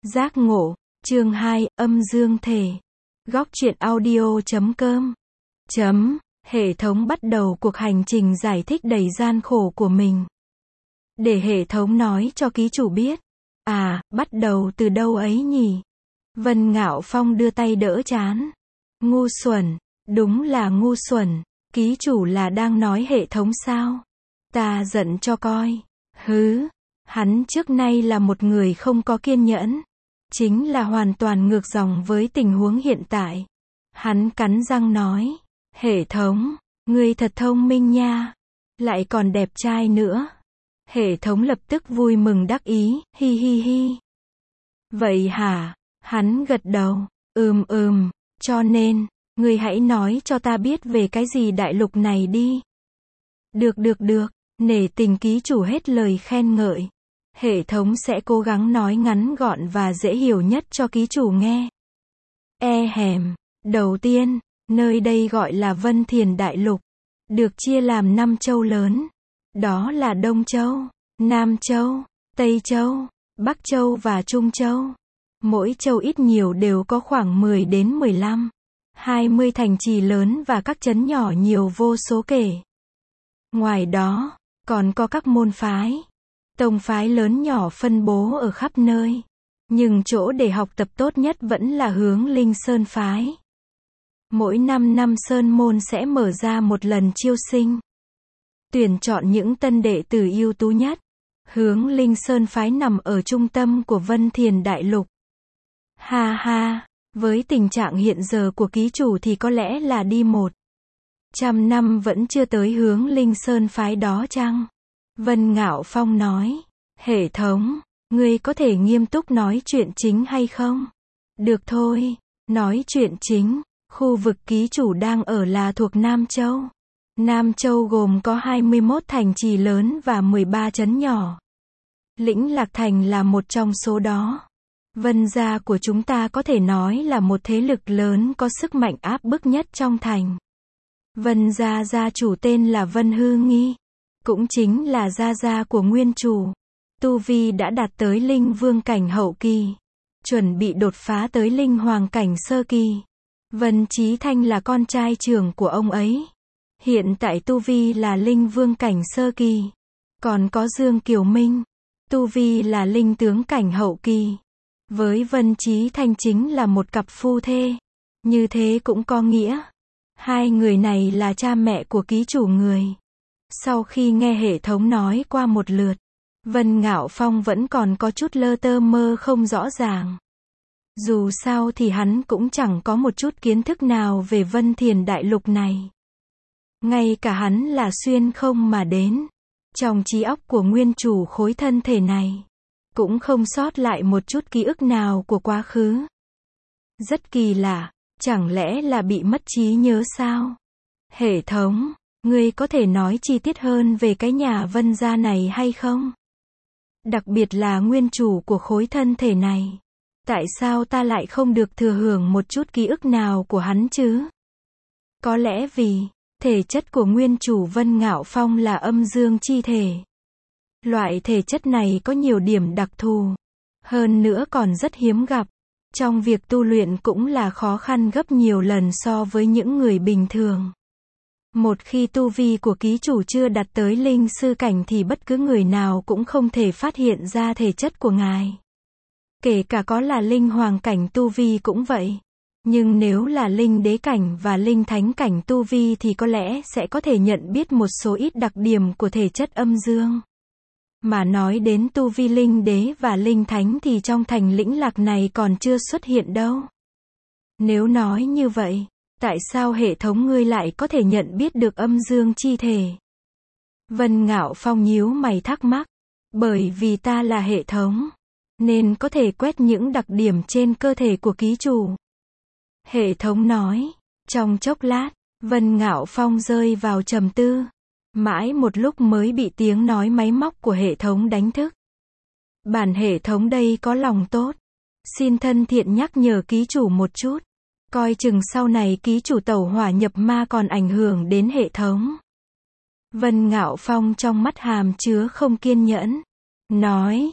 Giác ngộ, chương 2, âm dương thể. Góc truyện audio.com. Hệ thống bắt đầu cuộc hành trình giải thích đầy gian khổ của mình. Để hệ thống nói cho ký chủ biết. Bắt đầu từ đâu ấy nhỉ? Vân Ngạo Phong đưa tay đỡ trán. Ngu xuẩn, đúng là ngu xuẩn. Ký chủ là đang nói hệ thống sao? Ta giận cho coi. Hắn trước nay là một người không có kiên nhẫn. Chính là hoàn toàn ngược dòng với tình huống hiện tại. Hắn cắn răng nói. Hệ thống, ngươi thật thông minh nha. Lại còn đẹp trai nữa. Hệ thống lập tức vui mừng đắc ý, hi hi hi. Vậy hả? Hắn gật đầu. Cho nên, ngươi hãy nói cho ta biết về cái gì đại lục này đi. Được. Nể tình ký chủ hết lời khen ngợi. Hệ thống sẽ cố gắng nói ngắn gọn và dễ hiểu nhất cho ký chủ nghe. Đầu tiên, nơi đây gọi là Vân Thiền Đại Lục. Được chia làm 5 châu lớn. Đó là Đông Châu, Nam Châu, Tây Châu, Bắc Châu và Trung Châu. Mỗi châu ít nhiều đều có khoảng 10 đến 15, 20 thành trì lớn và các trấn nhỏ nhiều vô số kể. Ngoài đó, còn có các môn phái, tông phái lớn nhỏ phân bố ở khắp nơi. Nhưng chỗ để học tập tốt nhất vẫn là Hướng Linh Sơn phái. Mỗi 5 năm Sơn môn sẽ mở ra một lần chiêu sinh. Tuyển chọn những tân đệ tử ưu tú nhất. Hướng Linh Sơn phái nằm ở trung tâm của Vân Thiền Đại Lục. Với tình trạng hiện giờ của ký chủ thì có lẽ là đi 100 năm vẫn chưa tới Hướng Linh Sơn phái đó chăng? Vân Ngạo Phong nói. Hệ thống, ngươi có thể nghiêm túc nói chuyện chính hay không? Được thôi, nói chuyện chính. Khu vực ký chủ đang ở là thuộc Nam Châu. Nam Châu gồm có 21 thành trì lớn và 13 trấn nhỏ. Lĩnh Lạc Thành là một trong số đó. Vân gia của chúng ta có thể nói là một thế lực lớn có sức mạnh áp bức nhất trong thành. Vân gia gia chủ tên là Vân Hư Nghi. Cũng chính là gia của nguyên chủ. Tu vi đã đạt tới linh vương cảnh hậu kỳ. Chuẩn bị đột phá tới linh hoàng cảnh sơ kỳ. Vân Chí Thanh là con trai trưởng của ông ấy. Hiện tại tu vi là linh vương cảnh sơ kỳ. Còn có Dương Kiều Minh. Tu vi là linh tướng cảnh hậu kỳ. Với Vân Chí Thanh chính là một cặp phu thê. Như thế cũng có nghĩa. Hai người này là cha mẹ của ký chủ người. Sau khi nghe hệ thống nói qua một lượt, Vân Ngạo Phong vẫn còn có chút lơ tơ mơ không rõ ràng. Dù sao thì hắn cũng chẳng có một chút kiến thức nào về Vân Thiền Đại Lục này. Ngay cả hắn là xuyên không mà đến. Trong trí óc của nguyên chủ khối thân thể này, cũng không sót lại một chút ký ức nào của quá khứ. Rất kỳ lạ, chẳng lẽ là bị mất trí nhớ sao? Hệ thống, ngươi có thể nói chi tiết hơn về cái nhà Vân gia này hay không? Đặc biệt là nguyên chủ của khối thân thể này. Tại sao ta lại không được thừa hưởng một chút ký ức nào của hắn chứ? Có lẽ vì thể chất của nguyên chủ Vân Ngạo Phong là âm dương chi thể. Loại thể chất này có nhiều điểm đặc thù. Hơn nữa còn rất hiếm gặp. Trong việc tu luyện cũng là khó khăn gấp nhiều lần so với những người bình thường. Một khi tu vi của ký chủ chưa đạt tới linh sư cảnh thì bất cứ người nào cũng không thể phát hiện ra thể chất của ngài. Kể cả có là linh hoàng cảnh tu vi cũng vậy. Nhưng nếu là linh đế cảnh và linh thánh cảnh tu vi thì có lẽ sẽ có thể nhận biết một số ít đặc điểm của thể chất âm dương. Mà nói đến tu vi linh đế và linh thánh thì trong thành lĩnh lạc này còn chưa xuất hiện đâu. Nếu nói như vậy, tại sao hệ thống ngươi lại có thể nhận biết được âm dương chi thể? Vân Ngạo Phong nhíu mày thắc mắc. Bởi vì ta là hệ thống, nên có thể quét những đặc điểm trên cơ thể của ký chủ. Hệ thống nói. Trong chốc lát, Vân Ngạo Phong rơi vào trầm tư. Mãi một lúc mới bị tiếng nói máy móc của hệ thống đánh thức. Bản hệ thống đây có lòng tốt. Xin thân thiện nhắc nhở ký chủ một chút. Coi chừng sau này ký chủ tẩu hỏa nhập ma còn ảnh hưởng đến hệ thống. Vân Ngạo Phong trong mắt hàm chứa không kiên nhẫn. Nói.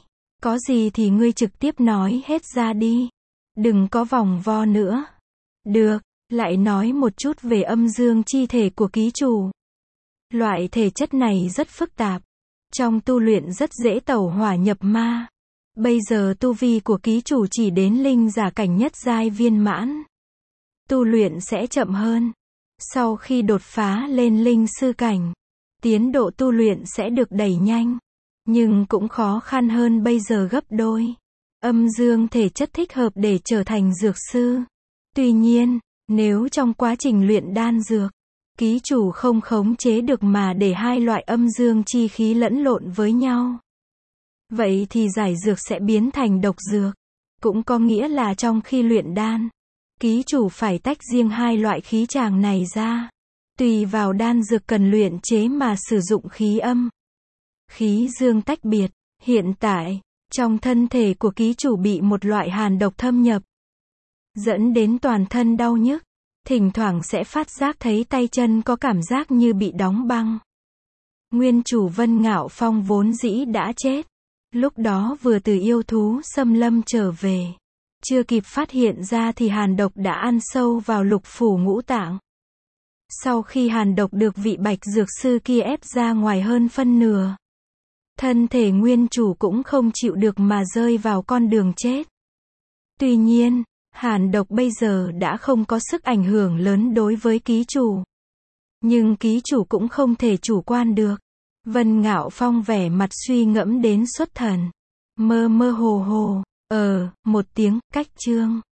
Có gì thì ngươi trực tiếp nói hết ra đi. Đừng có vòng vo nữa. Được, lại nói một chút về âm dương chi thể của ký chủ. Loại thể chất này rất phức tạp. Trong tu luyện rất dễ tẩu hỏa nhập ma. Bây giờ tu vi của ký chủ chỉ đến linh giả cảnh nhất giai viên mãn. Tu luyện sẽ chậm hơn. Sau khi đột phá lên linh sư cảnh, tiến độ tu luyện sẽ được đẩy nhanh. Nhưng cũng khó khăn hơn bây giờ gấp đôi. Âm dương thể chất thích hợp để trở thành dược sư. Tuy nhiên, nếu trong quá trình luyện đan dược, ký chủ không khống chế được mà để hai loại âm dương chi khí lẫn lộn với nhau, vậy thì giải dược sẽ biến thành độc dược. Cũng có nghĩa là trong khi luyện đan, ký chủ phải tách riêng hai loại khí tràng này ra. Tùy vào đan dược cần luyện chế mà sử dụng khí âm, khí dương tách biệt. Hiện tại, trong thân thể của ký chủ bị một loại hàn độc thâm nhập, dẫn đến toàn thân đau nhức. Thỉnh thoảng sẽ phát giác thấy tay chân có cảm giác như bị đóng băng. Nguyên chủ Vân Ngạo Phong vốn dĩ đã chết. Lúc đó vừa từ yêu thú xâm lâm trở về. Chưa kịp phát hiện ra thì hàn độc đã ăn sâu vào lục phủ ngũ tạng. Sau khi hàn độc được vị bạch dược sư kia ép ra ngoài hơn phân nửa, thân thể nguyên chủ cũng không chịu được mà rơi vào con đường chết. Tuy nhiên, hàn độc bây giờ đã không có sức ảnh hưởng lớn đối với ký chủ. Nhưng ký chủ cũng không thể chủ quan được. Vân Ngạo Phong vẻ mặt suy ngẫm đến xuất thần. Mơ mơ hồ hồ. Một tiếng, cách chương.